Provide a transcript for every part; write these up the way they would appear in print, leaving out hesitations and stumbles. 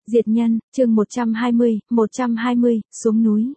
Diệt nhân, chương 120, xuống núi.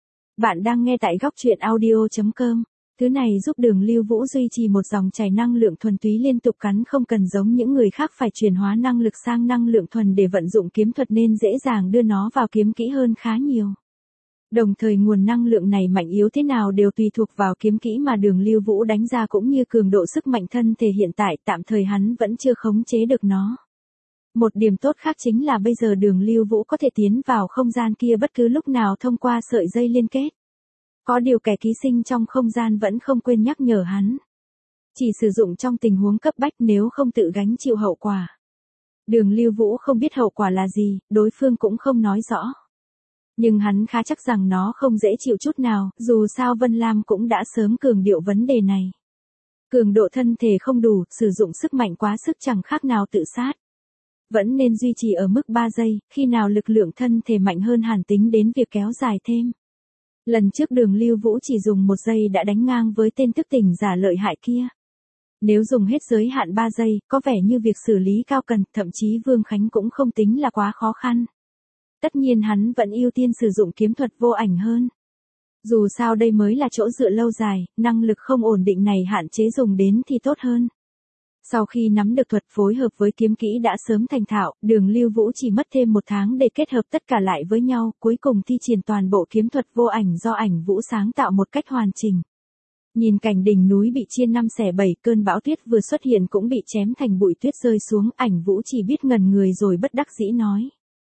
Bạn đang nghe tại góc truyện audio.com. Thứ này giúp Đường Lưu Vũ duy trì một dòng chảy năng lượng thuần túy liên tục cắn, không cần giống những người khác phải chuyển hóa năng lực sang năng lượng thuần để vận dụng kiếm thuật, nên dễ dàng đưa nó vào kiếm kỹ hơn khá nhiều. Đồng thời nguồn năng lượng này mạnh yếu thế nào đều tùy thuộc vào kiếm kỹ mà Đường Lưu Vũ đánh ra, cũng như cường độ sức mạnh thân thể hiện tại, tạm thời hắn vẫn chưa khống chế được nó. Một điểm tốt khác chính là bây giờ Đường Lưu Vũ có thể tiến vào không gian kia bất cứ lúc nào thông qua sợi dây liên kết. Có điều kẻ ký sinh trong không gian vẫn không quên nhắc nhở hắn. Chỉ sử dụng trong tình huống cấp bách, nếu không tự gánh chịu hậu quả. Đường Lưu Vũ không biết hậu quả là gì, đối phương cũng không nói rõ. Nhưng hắn khá chắc rằng nó không dễ chịu chút nào, dù sao Vân Lam cũng đã sớm cường điệu vấn đề này. Cường độ thân thể không đủ, sử dụng sức mạnh quá sức chẳng khác nào tự sát. Vẫn nên duy trì ở mức 3 giây, khi nào lực lượng thân thể mạnh hơn hẳn tính đến việc kéo dài thêm. Lần trước Đường Lưu Vũ chỉ dùng 1 giây đã đánh ngang với tên thức tỉnh giả lợi hại kia. Nếu dùng hết giới hạn 3 giây, có vẻ như việc xử lý Cao Cần, thậm chí Vương Khánh cũng không tính là quá khó khăn. Tất nhiên hắn vẫn ưu tiên sử dụng kiếm thuật vô ảnh hơn. Dù sao đây mới là chỗ dựa lâu dài, năng lực không ổn định này hạn chế dùng đến thì tốt hơn. Sau khi nắm được thuật phối hợp với kiếm kỹ đã sớm thành thạo, Đường Lưu Vũ chỉ mất thêm 1 tháng để kết hợp tất cả lại với nhau, cuối cùng thi triển toàn bộ kiếm thuật vô ảnh do Ảnh Vũ sáng tạo một cách hoàn chỉnh. Nhìn cảnh đỉnh núi bị chia 5 xẻ 7, cơn bão tuyết vừa xuất hiện cũng bị chém thành bụi tuyết rơi xuống, Ảnh Vũ chỉ biết ngẩn người rồi bất đắc dĩ nói.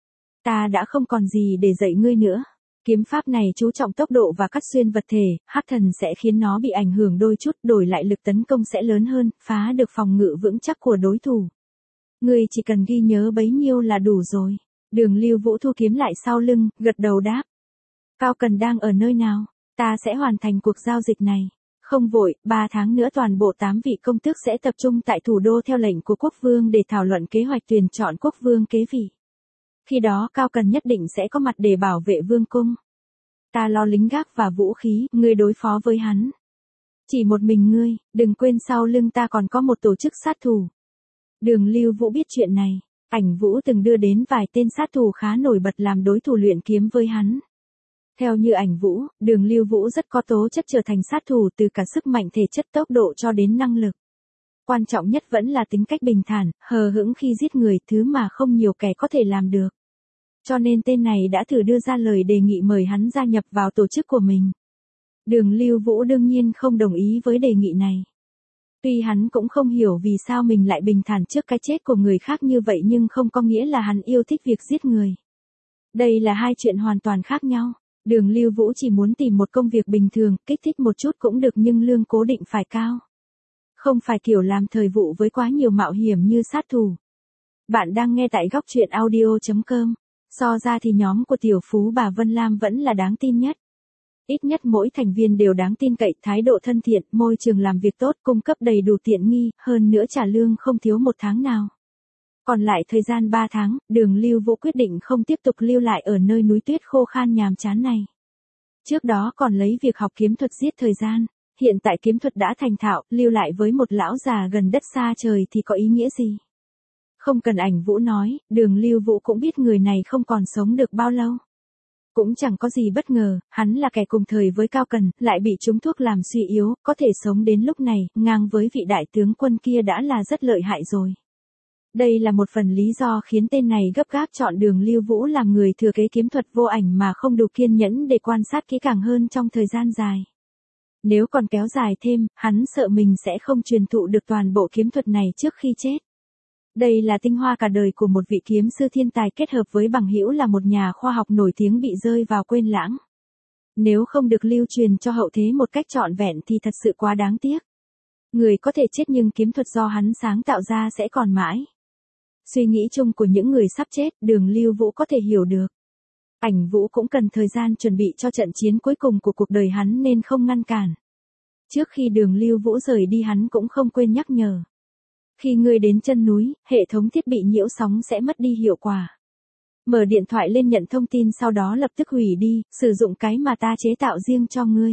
Ta đã không còn gì để dạy ngươi nữa. Kiếm pháp này chú trọng tốc độ và cắt xuyên vật thể, hắc thần sẽ khiến nó bị ảnh hưởng đôi chút, đổi lại lực tấn công sẽ lớn hơn, phá được phòng ngự vững chắc của đối thủ. Ngươi chỉ cần ghi nhớ bấy nhiêu là đủ rồi. Đường Lưu Vũ thu kiếm lại sau lưng, gật đầu đáp. Cao Cần đang ở nơi nào? Ta sẽ hoàn thành cuộc giao dịch này. Không vội, 3 tháng nữa toàn bộ 8 vị công tước sẽ tập trung tại thủ đô theo lệnh của quốc vương để thảo luận kế hoạch tuyển chọn quốc vương kế vị. Khi đó Cao Cần nhất định sẽ có mặt để bảo vệ vương cung. Ta lo lính gác và vũ khí, ngươi đối phó với hắn. Chỉ một mình ngươi, đừng quên sau lưng ta còn có một tổ chức sát thủ. Đường Lưu Vũ biết chuyện này, Ảnh Vũ từng đưa đến vài tên sát thủ khá nổi bật làm đối thủ luyện kiếm với hắn. Theo như Ảnh Vũ, Đường Lưu Vũ rất có tố chất trở thành sát thủ, từ cả sức mạnh thể chất, tốc độ cho đến năng lực. Quan trọng nhất vẫn là tính cách bình thản, hờ hững khi giết người, thứ mà không nhiều kẻ có thể làm được. Cho nên tên này đã thử đưa ra lời đề nghị mời hắn gia nhập vào tổ chức của mình. Đường Lưu Vũ đương nhiên không đồng ý với đề nghị này. Tuy hắn cũng không hiểu vì sao mình lại bình thản trước cái chết của người khác như vậy, nhưng không có nghĩa là hắn yêu thích việc giết người. Đây là hai chuyện hoàn toàn khác nhau. Đường Lưu Vũ chỉ muốn tìm một công việc bình thường, kích thích một chút cũng được, nhưng lương cố định phải cao. Không phải kiểu làm thời vụ với quá nhiều mạo hiểm như sát thủ. Bạn đang nghe tại góc truyện audio.com. So ra thì nhóm của tiểu phú bà Vân Lam vẫn là đáng tin nhất. Ít nhất mỗi thành viên đều đáng tin cậy, thái độ thân thiện, môi trường làm việc tốt, cung cấp đầy đủ tiện nghi, hơn nữa trả lương không thiếu 1 tháng nào. Còn lại thời gian 3 tháng, Đường Lưu Vũ quyết định không tiếp tục lưu lại ở nơi núi tuyết khô khan nhàm chán này. Trước đó còn lấy việc học kiếm thuật giết thời gian, hiện tại kiếm thuật đã thành thạo, lưu lại với một lão già gần đất xa trời thì có ý nghĩa gì? Không cần Ảnh Vũ nói, Đường Lưu Vũ cũng biết người này không còn sống được bao lâu. Cũng chẳng có gì bất ngờ, hắn là kẻ cùng thời với Cao Cần, lại bị trúng thuốc làm suy yếu, có thể sống đến lúc này, ngang với vị đại tướng quân kia đã là rất lợi hại rồi. Đây là một phần lý do khiến tên này gấp gáp chọn Đường Lưu Vũ làm người thừa kế kiếm thuật vô ảnh mà không đủ kiên nhẫn để quan sát kỹ càng hơn trong thời gian dài. Nếu còn kéo dài thêm, hắn sợ mình sẽ không truyền thụ được toàn bộ kiếm thuật này trước khi chết. Đây là tinh hoa cả đời của một vị kiếm sư thiên tài kết hợp với bằng hữu là một nhà khoa học nổi tiếng bị rơi vào quên lãng. Nếu không được lưu truyền cho hậu thế một cách trọn vẹn thì thật sự quá đáng tiếc. Người có thể chết nhưng kiếm thuật do hắn sáng tạo ra sẽ còn mãi. Suy nghĩ chung của những người sắp chết, Đường Lưu Vũ có thể hiểu được. Ảnh Vũ cũng cần thời gian chuẩn bị cho trận chiến cuối cùng của cuộc đời hắn nên không ngăn cản. Trước khi Đường Lưu Vũ rời đi hắn cũng không quên nhắc nhở. Khi ngươi đến chân núi, hệ thống thiết bị nhiễu sóng sẽ mất đi hiệu quả. Mở điện thoại lên nhận thông tin, sau đó lập tức hủy đi, sử dụng cái mà ta chế tạo riêng cho ngươi.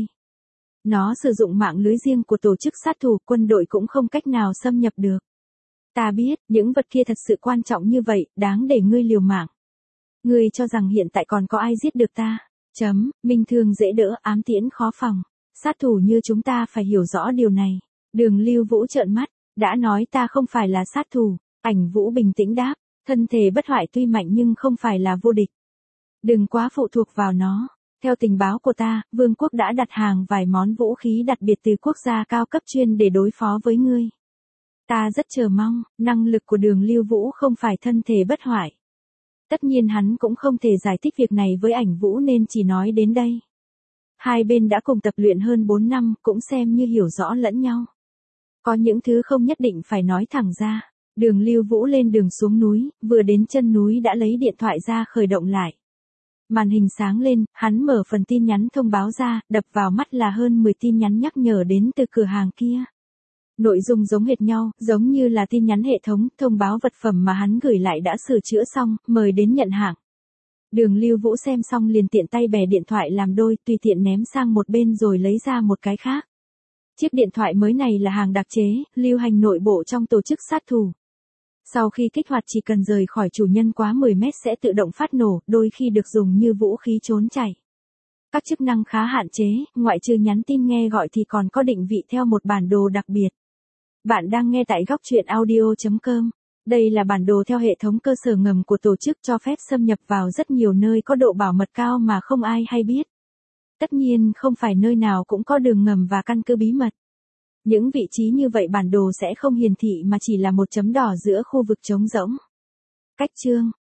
Nó sử dụng mạng lưới riêng của tổ chức sát thủ, quân đội cũng không cách nào xâm nhập được. Ta biết, những vật kia thật sự quan trọng như vậy, đáng để ngươi liều mạng. Ngươi cho rằng hiện tại còn có ai giết được ta? Minh thương dễ đỡ, ám tiễn khó phòng. Sát thủ như chúng ta phải hiểu rõ điều này. Đường Lưu Vũ trợn mắt, đã nói ta không phải là sát thủ. Ảnh Vũ bình tĩnh đáp, thân thể bất hoại tuy mạnh nhưng không phải là vô địch. Đừng quá phụ thuộc vào nó. Theo tình báo của ta, Vương quốc đã đặt hàng vài món vũ khí đặc biệt từ quốc gia cao cấp chuyên để đối phó với ngươi. Ta rất chờ mong, năng lực của Đường Lưu Vũ không phải thân thể bất hoại. Tất nhiên hắn cũng không thể giải thích việc này với Ảnh Vũ nên chỉ nói đến đây. Hai bên đã cùng tập luyện hơn 4 năm, cũng xem như hiểu rõ lẫn nhau. Có những thứ không nhất định phải nói thẳng ra. Đường Lưu Vũ lên đường xuống núi, vừa đến chân núi đã lấy điện thoại ra khởi động lại. Màn hình sáng lên, hắn mở phần tin nhắn thông báo ra, đập vào mắt là hơn 10 tin nhắn nhắc nhở đến từ cửa hàng kia. Nội dung giống hệt nhau, giống như là tin nhắn hệ thống, thông báo vật phẩm mà hắn gửi lại đã sửa chữa xong, mời đến nhận hàng. Đường Lưu Vũ xem xong liền tiện tay bè điện thoại làm đôi, tùy tiện ném sang một bên rồi lấy ra một cái khác. Chiếc điện thoại mới này là hàng đặc chế, lưu hành nội bộ trong tổ chức sát thủ. Sau khi kích hoạt chỉ cần rời khỏi chủ nhân quá 10 mét sẽ tự động phát nổ, đôi khi được dùng như vũ khí trốn chạy. Các chức năng khá hạn chế, ngoại trừ nhắn tin nghe gọi thì còn có định vị theo một bản đồ đặc biệt. Bạn đang nghe tại góc truyện audio.com. Đây là bản đồ theo hệ thống cơ sở ngầm của tổ chức cho phép xâm nhập vào rất nhiều nơi có độ bảo mật cao mà không ai hay biết. Tất nhiên không phải nơi nào cũng có đường ngầm và căn cứ bí mật. Những vị trí như vậy bản đồ sẽ không hiển thị mà chỉ là một chấm đỏ giữa khu vực trống rỗng. Cách chương